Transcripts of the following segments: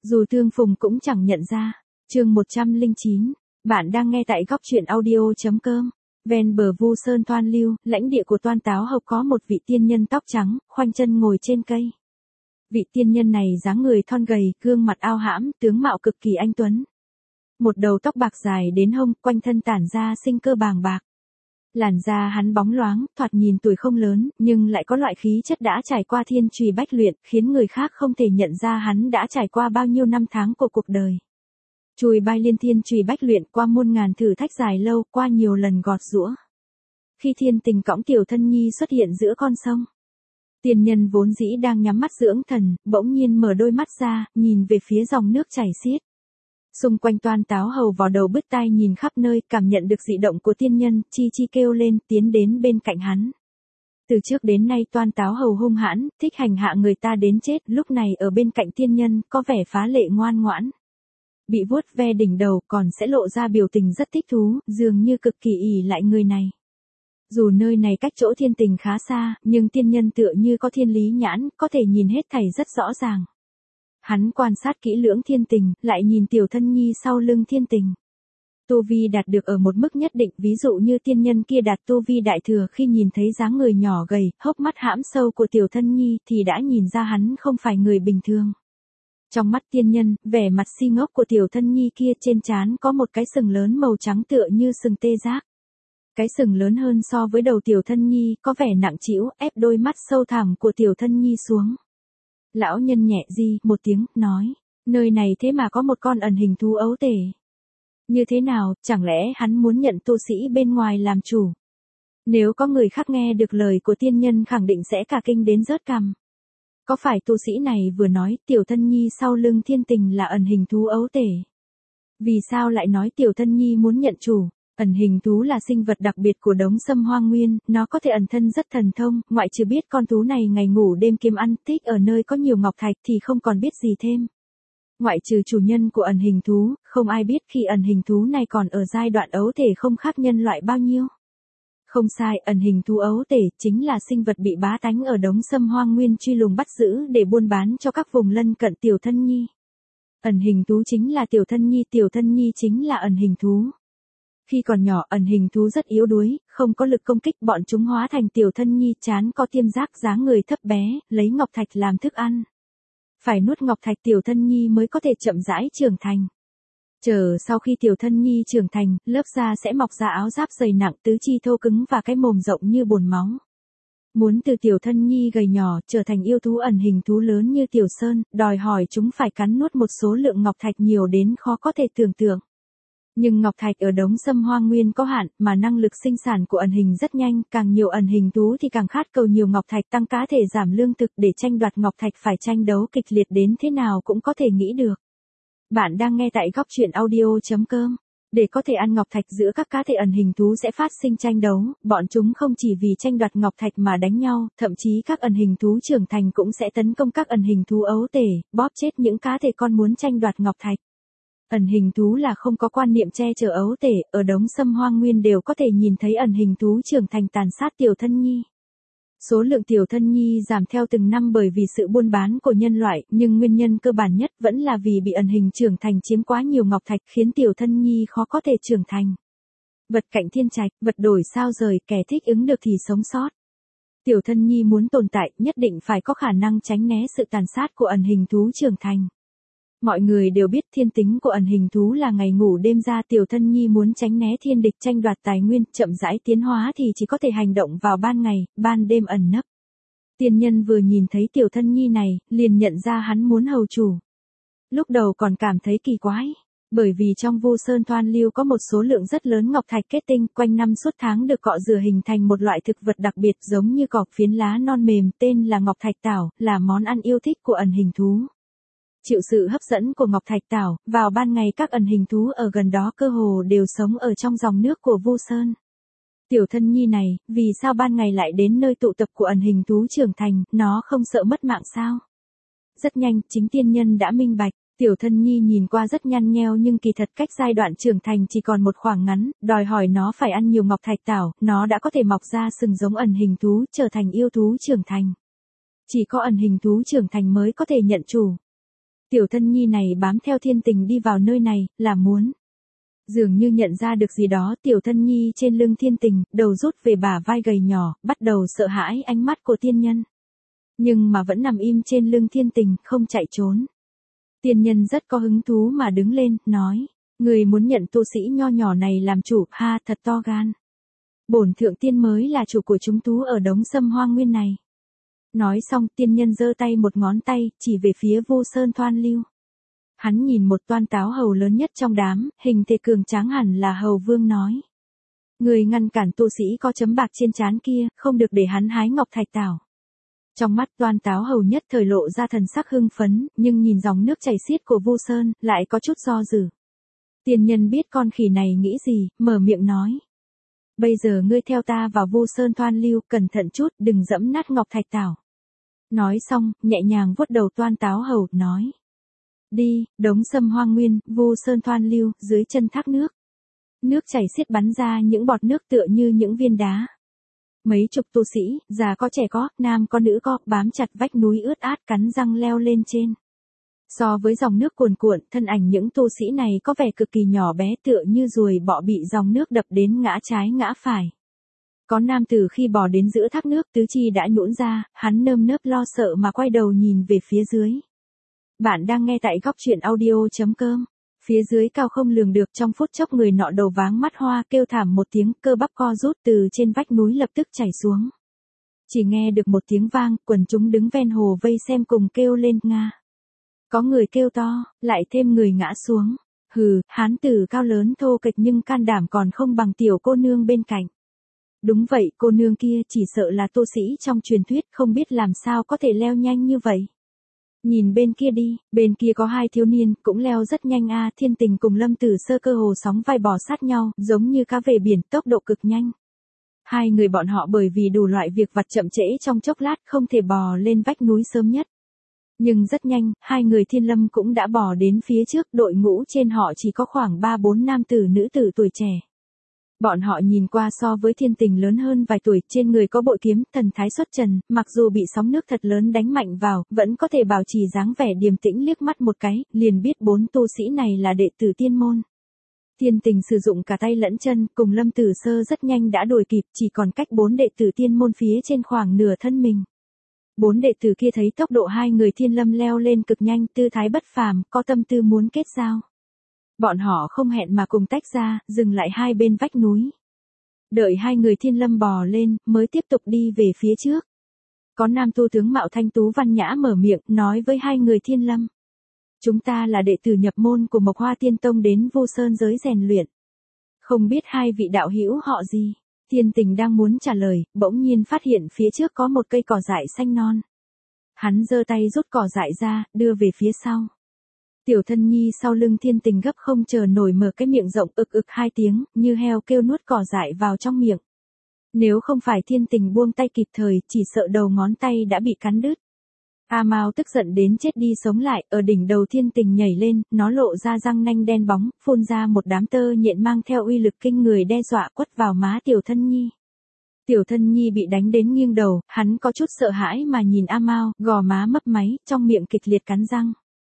Dù tương phùng cũng chẳng nhận ra. Chương 109. Bạn đang nghe tại góc truyện audio.com. Ven bờ Vu Sơn Toan Lưu, lãnh địa của Toan Táo Hộc có một vị tiên nhân tóc trắng, khoanh chân ngồi trên cây. Vị tiên nhân này dáng người thon gầy, gương mặt ao hãm, tướng mạo cực kỳ anh tuấn. Một đầu tóc bạc dài đến hông, quanh thân tản ra sinh cơ bàng bạc. Làn da hắn bóng loáng, thoạt nhìn tuổi không lớn, nhưng lại có loại khí chất đã trải qua thiên trùy bách luyện, khiến người khác không thể nhận ra hắn đã trải qua bao nhiêu năm tháng của cuộc đời. Chùi bay liên thiên trùy bách luyện qua muôn ngàn thử thách dài lâu, qua nhiều lần gọt giũa. Khi thiên tình cõng tiểu thân nhi xuất hiện giữa con sông. Tiên nhân vốn dĩ đang nhắm mắt dưỡng thần, bỗng nhiên mở đôi mắt ra, nhìn về phía dòng nước chảy xiết. Xung quanh Toan Táo Hầu vò đầu bứt tai nhìn khắp nơi, cảm nhận được dị động của tiên nhân, chi chi kêu lên, tiến đến bên cạnh hắn. Từ trước đến nay Toan Táo Hầu hung hãn, thích hành hạ người ta đến chết, lúc này ở bên cạnh tiên nhân, có vẻ phá lệ ngoan ngoãn. Bị vuốt ve đỉnh đầu còn sẽ lộ ra biểu tình rất thích thú, dường như cực kỳ ỷ lại người này. Dù nơi này cách chỗ thiên tình khá xa, nhưng tiên nhân tựa như có thiên lý nhãn, có thể nhìn hết thảy rất rõ ràng. Hắn quan sát kỹ lưỡng thiên tình, lại nhìn tiểu thân nhi sau lưng thiên tình. Tu vi đạt được ở một mức nhất định, ví dụ như tiên nhân kia đạt tu vi đại thừa khi nhìn thấy dáng người nhỏ gầy, hốc mắt hãm sâu của tiểu thân nhi thì đã nhìn ra hắn không phải người bình thường. Trong mắt tiên nhân, vẻ mặt si ngốc của tiểu thân nhi kia trên trán có một cái sừng lớn màu trắng tựa như sừng tê giác. Cái sừng lớn hơn so với đầu tiểu thân nhi, có vẻ nặng trĩu, ép đôi mắt sâu thẳm của tiểu thân nhi xuống. Lão nhân nhẹ di một tiếng, nói, nơi này thế mà có một con ẩn hình thú ấu tể. Như thế nào, chẳng lẽ hắn muốn nhận tu sĩ bên ngoài làm chủ? Nếu có người khác nghe được lời của tiên nhân khẳng định sẽ cả kinh đến rớt cằm. Có phải tu sĩ này vừa nói tiểu thân nhi sau lưng thiên tình là ẩn hình thú ấu tể? Vì sao lại nói tiểu thân nhi muốn nhận chủ? Ẩn hình thú là sinh vật đặc biệt của đống sâm hoang nguyên, nó có thể ẩn thân rất thần thông, ngoại trừ biết con thú này ngày ngủ đêm kiếm ăn, thích ở nơi có nhiều ngọc thạch thì không còn biết gì thêm. Ngoại trừ chủ nhân của ẩn hình thú, không ai biết khi ẩn hình thú này còn ở giai đoạn ấu tể không khác nhân loại bao nhiêu. Không sai, ẩn hình thú ấu tể chính là sinh vật bị bá tánh ở đống sâm hoang nguyên truy lùng bắt giữ để buôn bán cho các vùng lân cận tiểu thân nhi. Ẩn hình thú chính là tiểu thân nhi chính là ẩn hình thú. Khi còn nhỏ ẩn hình thú rất yếu đuối, không có lực công kích, bọn chúng hóa thành tiểu thân nhi trán có tiêm giác dáng người thấp bé, lấy ngọc thạch làm thức ăn. Phải nuốt ngọc thạch tiểu thân nhi mới có thể chậm rãi trưởng thành. Chờ sau khi tiểu thân nhi trưởng thành, lớp da sẽ mọc ra áo giáp dày nặng, tứ chi thô cứng và cái mồm rộng như bồn máu. Muốn từ tiểu thân nhi gầy nhỏ trở thành yêu thú ẩn hình thú lớn như tiểu sơn, đòi hỏi chúng phải cắn nuốt một số lượng ngọc thạch nhiều đến khó có thể tưởng tượng. Nhưng ngọc thạch ở đống sâm hoang nguyên có hạn, mà năng lực sinh sản của ẩn hình rất nhanh, càng nhiều ẩn hình thú thì càng khát cầu nhiều ngọc thạch tăng cá thể giảm lương thực để tranh đoạt ngọc thạch phải tranh đấu kịch liệt đến thế nào cũng có thể nghĩ được. Bạn đang nghe tại góc truyện audio.com. Để có thể ăn ngọc thạch giữa các cá thể ẩn hình thú sẽ phát sinh tranh đấu, bọn chúng không chỉ vì tranh đoạt ngọc thạch mà đánh nhau, thậm chí các ẩn hình thú trưởng thành cũng sẽ tấn công các ẩn hình thú ấu tể, bóp chết những cá thể con muốn tranh đoạt ngọc thạch. Ẩn hình thú là không có quan niệm che chở ấu tể, ở đống sâm hoang nguyên đều có thể nhìn thấy ẩn hình thú trưởng thành tàn sát tiểu thân nhi. Số lượng tiểu thân nhi giảm theo từng năm bởi vì sự buôn bán của nhân loại, nhưng nguyên nhân cơ bản nhất vẫn là vì bị ẩn hình trưởng thành chiếm quá nhiều ngọc thạch khiến tiểu thân nhi khó có thể trưởng thành. Vật cạnh thiên trạch, vật đổi sao rời, kẻ thích ứng được thì sống sót. Tiểu thân nhi muốn tồn tại nhất định phải có khả năng tránh né sự tàn sát của ẩn hình thú trưởng thành. Mọi người đều biết thiên tính của ẩn hình thú là ngày ngủ đêm ra, tiểu thân nhi muốn tránh né thiên địch tranh đoạt tài nguyên, chậm rãi tiến hóa thì chỉ có thể hành động vào ban ngày, ban đêm ẩn nấp. Tiên nhân vừa nhìn thấy tiểu thân nhi này, liền nhận ra hắn muốn hầu chủ. Lúc đầu còn cảm thấy kỳ quái, bởi vì trong Vu Sơn Toan Lưu có một số lượng rất lớn ngọc thạch kết tinh, quanh năm suốt tháng được cọ rửa hình thành một loại thực vật đặc biệt giống như cỏ phiến lá non mềm, tên là ngọc thạch tảo, là món ăn yêu thích của ẩn hình thú. Chịu sự hấp dẫn của ngọc thạch tảo, vào ban ngày các ẩn hình thú ở gần đó cơ hồ đều sống ở trong dòng nước của Vu Sơn. Tiểu thân nhi này, vì sao ban ngày lại đến nơi tụ tập của ẩn hình thú trưởng thành, nó không sợ mất mạng sao? Rất nhanh, chính tiên nhân đã minh bạch, tiểu thân nhi nhìn qua rất nhăn nheo nhưng kỳ thật cách giai đoạn trưởng thành chỉ còn một khoảng ngắn, đòi hỏi nó phải ăn nhiều ngọc thạch tảo, nó đã có thể mọc ra sừng giống ẩn hình thú, trở thành yêu thú trưởng thành. Chỉ có ẩn hình thú trưởng thành mới có thể nhận chủ. Tiểu thân nhi này bám theo Thiên Tình đi vào nơi này, là muốn. Dường như nhận ra được gì đó, tiểu thân nhi trên lưng Thiên Tình, đầu rút về bả vai gầy nhỏ, bắt đầu sợ hãi ánh mắt của tiên nhân. Nhưng mà vẫn nằm im trên lưng Thiên Tình, không chạy trốn. Tiên nhân rất có hứng thú mà đứng lên, nói, người muốn nhận tu sĩ nho nhỏ này làm chủ, ha, thật to gan. Bổn thượng tiên mới là chủ của chúng tú ở đống sâm hoang nguyên này. Nói xong, tiên nhân giơ tay một ngón tay, chỉ về phía Vu Sơn Thoan Lưu. Hắn nhìn một toan táo hầu lớn nhất trong đám, hình thể cường tráng hẳn là hầu vương, nói. Người ngăn cản tu sĩ có chấm bạc trên trán kia, không được để hắn hái ngọc thạch tảo. Trong mắt toan táo hầu nhất thời lộ ra thần sắc hưng phấn, nhưng nhìn dòng nước chảy xiết của Vu Sơn, lại có chút do dự. Tiên nhân biết con khỉ này nghĩ gì, mở miệng nói. Bây giờ ngươi theo ta vào Vu Sơn Thoan Lưu, cẩn thận chút, đừng dẫm nát ngọc thạch tảo. Nói xong, nhẹ nhàng vuốt đầu toan táo hầu, nói. Đi, đống sâm hoang nguyên, Vu Sơn Thoan Lưu, dưới chân thác nước. Nước chảy xiết bắn ra những bọt nước tựa như những viên đá. Mấy chục tu sĩ, già có trẻ có, nam có nữ có, bám chặt vách núi ướt át cắn răng leo lên trên. So với dòng nước cuồn cuộn, thân ảnh những tu sĩ này có vẻ cực kỳ nhỏ bé tựa như ruồi bọ bị dòng nước đập đến ngã trái ngã phải. Có nam tử khi bò đến giữa thác nước tứ chi đã nhũn ra, hắn nơm nớp lo sợ mà quay đầu nhìn về phía dưới. Bạn đang nghe tại góc truyện audio.com. Phía dưới cao không lường được, trong phút chốc người nọ đầu váng mắt hoa kêu thảm một tiếng, cơ bắp co rút từ trên vách núi lập tức chảy xuống. Chỉ nghe được một tiếng vang, quần chúng đứng ven hồ vây xem cùng kêu lên nga. Có người kêu to, lại thêm người ngã xuống. Hừ, hán tử cao lớn thô kệch nhưng can đảm còn không bằng tiểu cô nương bên cạnh. Đúng vậy, cô nương kia chỉ sợ là tu sĩ trong truyền thuyết, không biết làm sao có thể leo nhanh như vậy. Nhìn bên kia đi, bên kia có hai thiếu niên, cũng leo rất nhanh a. Thiên Tình cùng Lâm Tử Sơ cơ hồ sóng vai bò sát nhau, giống như cá về biển, tốc độ cực nhanh. Hai người bọn họ bởi vì đủ loại việc vặt chậm trễ trong chốc lát không thể bò lên vách núi sớm nhất. Nhưng rất nhanh, hai người Thiên Lâm cũng đã bò đến phía trước, đội ngũ trên họ chỉ có khoảng 3-4 nam tử nữ tử tuổi trẻ. Bọn họ nhìn qua so với Thiên Tình lớn hơn vài tuổi, trên người có bội kiếm, thần thái xuất trần, mặc dù bị sóng nước thật lớn đánh mạnh vào, vẫn có thể bảo trì dáng vẻ điềm tĩnh, liếc mắt một cái, liền biết bốn tu sĩ này là đệ tử tiên môn. Thiên Tình sử dụng cả tay lẫn chân, cùng Lâm Tử Sơ rất nhanh đã đuổi kịp, chỉ còn cách bốn đệ tử tiên môn phía trên khoảng nửa thân mình. Bốn đệ tử kia thấy tốc độ hai người Thiên Lâm leo lên cực nhanh, tư thái bất phàm, có tâm tư muốn kết giao. Bọn họ không hẹn mà cùng tách ra, dừng lại hai bên vách núi. Đợi hai người Thiên Lâm bò lên, mới tiếp tục đi về phía trước. Có nam tu tướng mạo thanh tú văn nhã mở miệng, nói với hai người Thiên Lâm. Chúng ta là đệ tử nhập môn của Mộc Hoa Tiên Tông đến Vu Sơn giới rèn luyện. Không biết hai vị đạo hữu họ gì? Thiên Tình đang muốn trả lời, bỗng nhiên phát hiện phía trước có một cây cỏ dại xanh non. Hắn giơ tay rút cỏ dại ra, đưa về phía sau. Tiểu thân nhi sau lưng Thiên Tình gấp không chờ nổi mở cái miệng rộng ực ực hai tiếng, như heo kêu nuốt cỏ dại vào trong miệng. Nếu không phải Thiên Tình buông tay kịp thời, chỉ sợ đầu ngón tay đã bị cắn đứt. A Mao tức giận đến chết đi sống lại, ở đỉnh đầu Thiên Tình nhảy lên, nó lộ ra răng nanh đen bóng, phun ra một đám tơ nhện mang theo uy lực kinh người đe dọa quất vào má Tiểu thân nhi. Tiểu thân nhi bị đánh đến nghiêng đầu, hắn có chút sợ hãi mà nhìn A Mao, gò má mấp máy, trong miệng kịch liệt cắn răng.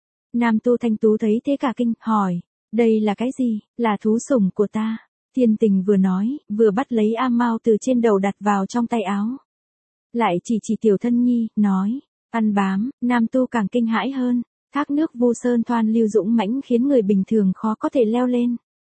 Nam tu thanh tú thấy thế cả kinh, hỏi, đây là cái gì, là thú sủng của ta. Thiên Tình vừa nói, vừa bắt lấy A Mao từ trên đầu đặt vào trong tay áo. Lại chỉ Tiểu thân nhi, nói, ăn bám, nam tu càng kinh hãi hơn, thác nước Vu Sơn Thoan Lưu dũng mãnh khiến người bình thường khó có thể leo lên.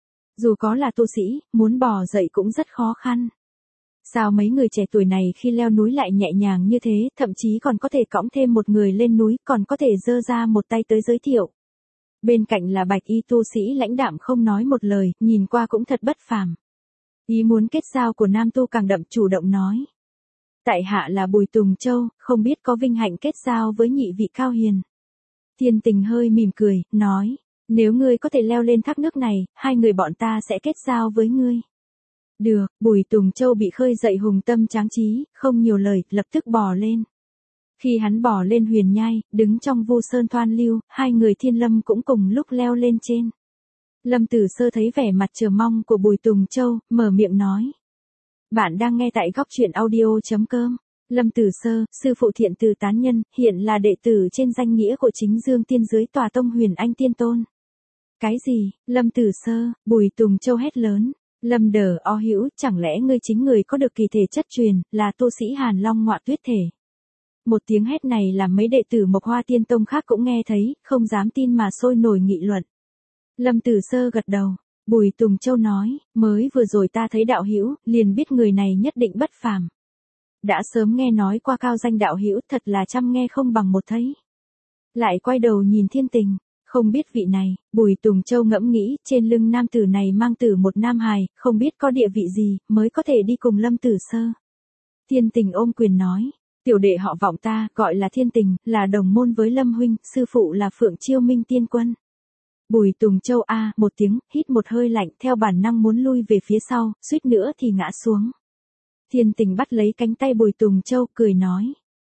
Dù có là tu sĩ, muốn bò dậy cũng rất khó khăn. Sao mấy người trẻ tuổi này khi leo núi lại nhẹ nhàng như thế, thậm chí còn có thể cõng thêm một người lên núi, còn có thể giơ ra một tay tới giới thiệu. Bên cạnh là bạch y tu sĩ lãnh đạm không nói một lời, nhìn qua cũng thật bất phàm. Ý muốn kết giao của nam tu càng đậm, chủ động nói. Tại hạ là Bùi Tùng Châu, không biết có vinh hạnh kết giao với nhị vị cao hiền. Thiên Tình hơi mỉm cười, nói, nếu ngươi có thể leo lên thác nước này, hai người bọn ta sẽ kết giao với ngươi. Được, Bùi Tùng Châu bị khơi dậy hùng tâm tráng trí, không nhiều lời, lập tức bò lên. Khi hắn bò lên huyền nhai, đứng trong Vu Sơn Thoan Lưu, hai người Thiên Lâm cũng cùng lúc leo lên trên. Lâm Tử Sơ thấy vẻ mặt chờ mong của Bùi Tùng Châu, mở miệng nói. Bạn đang nghe tại góc truyện audio.com. Lâm Tử Sơ, sư phụ Thiện Từ tán nhân, hiện là đệ tử trên danh nghĩa của Chính Dương Tiên dưới tòa tông Huyền Anh Tiên Tôn. Cái gì? Lâm Tử Sơ, Bùi Tùng Châu hét lớn. Lâm Đờ O Hữu, chẳng lẽ ngươi chính người có được kỳ thể chất truyền, là tu sĩ Hàn Long Ngọa Tuyết thể? Một tiếng hét này làm mấy đệ tử Mộc Hoa Tiên Tông khác cũng nghe thấy, không dám tin mà sôi nổi nghị luận. Lâm Tử Sơ gật đầu. Bùi Tùng Châu nói, mới vừa rồi ta thấy đạo hữu, liền biết người này nhất định bất phàm. Đã sớm nghe nói qua cao danh đạo hữu, thật là trăm nghe không bằng một thấy. Lại quay đầu nhìn Thiên Tình, không biết vị này. Bùi Tùng Châu ngẫm nghĩ, trên lưng nam tử này mang tử một nam hài, không biết có địa vị gì, mới có thể đi cùng Lâm Tử Sơ. Thiên Tình ôm quyền nói, tiểu đệ họ Vọng ta, gọi là Thiên Tình, là đồng môn với Lâm huynh, sư phụ là Phượng Chiêu Minh Tiên Quân. Bùi Tùng Châu a một tiếng, hít một hơi lạnh, theo bản năng muốn lui về phía sau, suýt nữa thì ngã xuống. Thiên Tình bắt lấy cánh tay Bùi Tùng Châu, cười nói.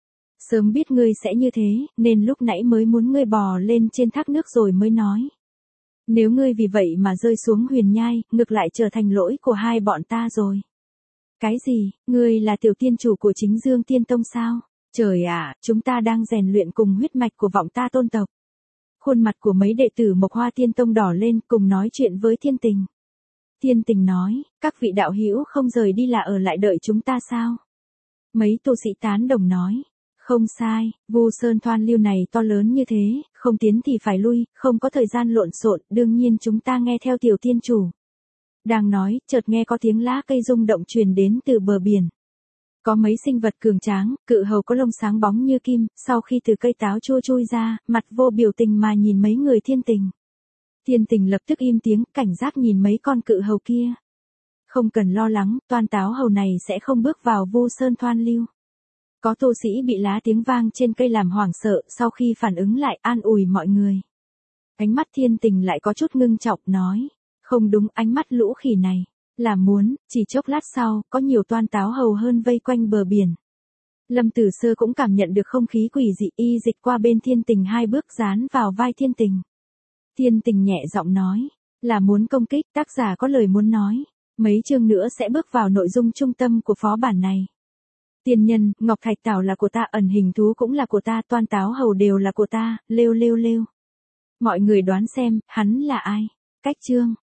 Sớm biết ngươi sẽ như thế, nên lúc nãy mới muốn ngươi bò lên trên thác nước rồi mới nói. Nếu ngươi vì vậy mà rơi xuống huyền nhai, ngược lại trở thành lỗi của hai bọn ta rồi. Cái gì, ngươi là tiểu tiên chủ của Chính Dương Tiên Tông sao? Trời ạ, chúng ta đang rèn luyện cùng huyết mạch của Vọng ta tôn tộc. Khuôn mặt của mấy đệ tử Mộc Hoa Tiên Tông đỏ lên, cùng nói chuyện với Thiên Tình. Thiên Tình nói, các vị đạo hữu không rời đi là ở lại đợi chúng ta sao? Mấy tu sĩ tán đồng nói, không sai, Vu Sơn Thoan Lưu này to lớn như thế, không tiến thì phải lui, không có thời gian lộn xộn, đương nhiên chúng ta nghe theo tiểu tiên chủ. Đang nói, chợt nghe có tiếng lá cây rung động truyền đến từ bờ biển. Có mấy sinh vật cường tráng, cự hầu có lông sáng bóng như kim, sau khi từ cây táo chua chui ra, mặt vô biểu tình mà nhìn mấy người Thiên Tình. Thiên Tình lập tức im tiếng, cảnh giác nhìn mấy con cự hầu kia. Không cần lo lắng, toan táo hầu này sẽ không bước vào Vu Sơn Thoan Lưu. Có tu sĩ bị lá tiếng vang trên cây làm hoảng sợ, sau khi phản ứng lại an ủi mọi người. Ánh mắt Thiên Tình lại có chút ngưng trọng, nói. Không đúng, ánh mắt lũ khỉ này. Là muốn, chỉ chốc lát sau, có nhiều toan táo hầu hơn vây quanh bờ biển. Lâm Tử Sơ cũng cảm nhận được không khí quỷ dị, y dịch qua bên Thiên Tình 2 bước dán vào vai Thiên Tình. Thiên Tình nhẹ giọng nói, là muốn công kích, tác giả có lời muốn nói. Mấy chương nữa sẽ bước vào nội dung trung tâm của phó bản này. Tiên nhân, Ngọc Thạch Tảo là của ta, ẩn hình thú cũng là của ta, toan táo hầu đều là của ta, lêu lêu lêu. Mọi người đoán xem, hắn là ai? Cách chương.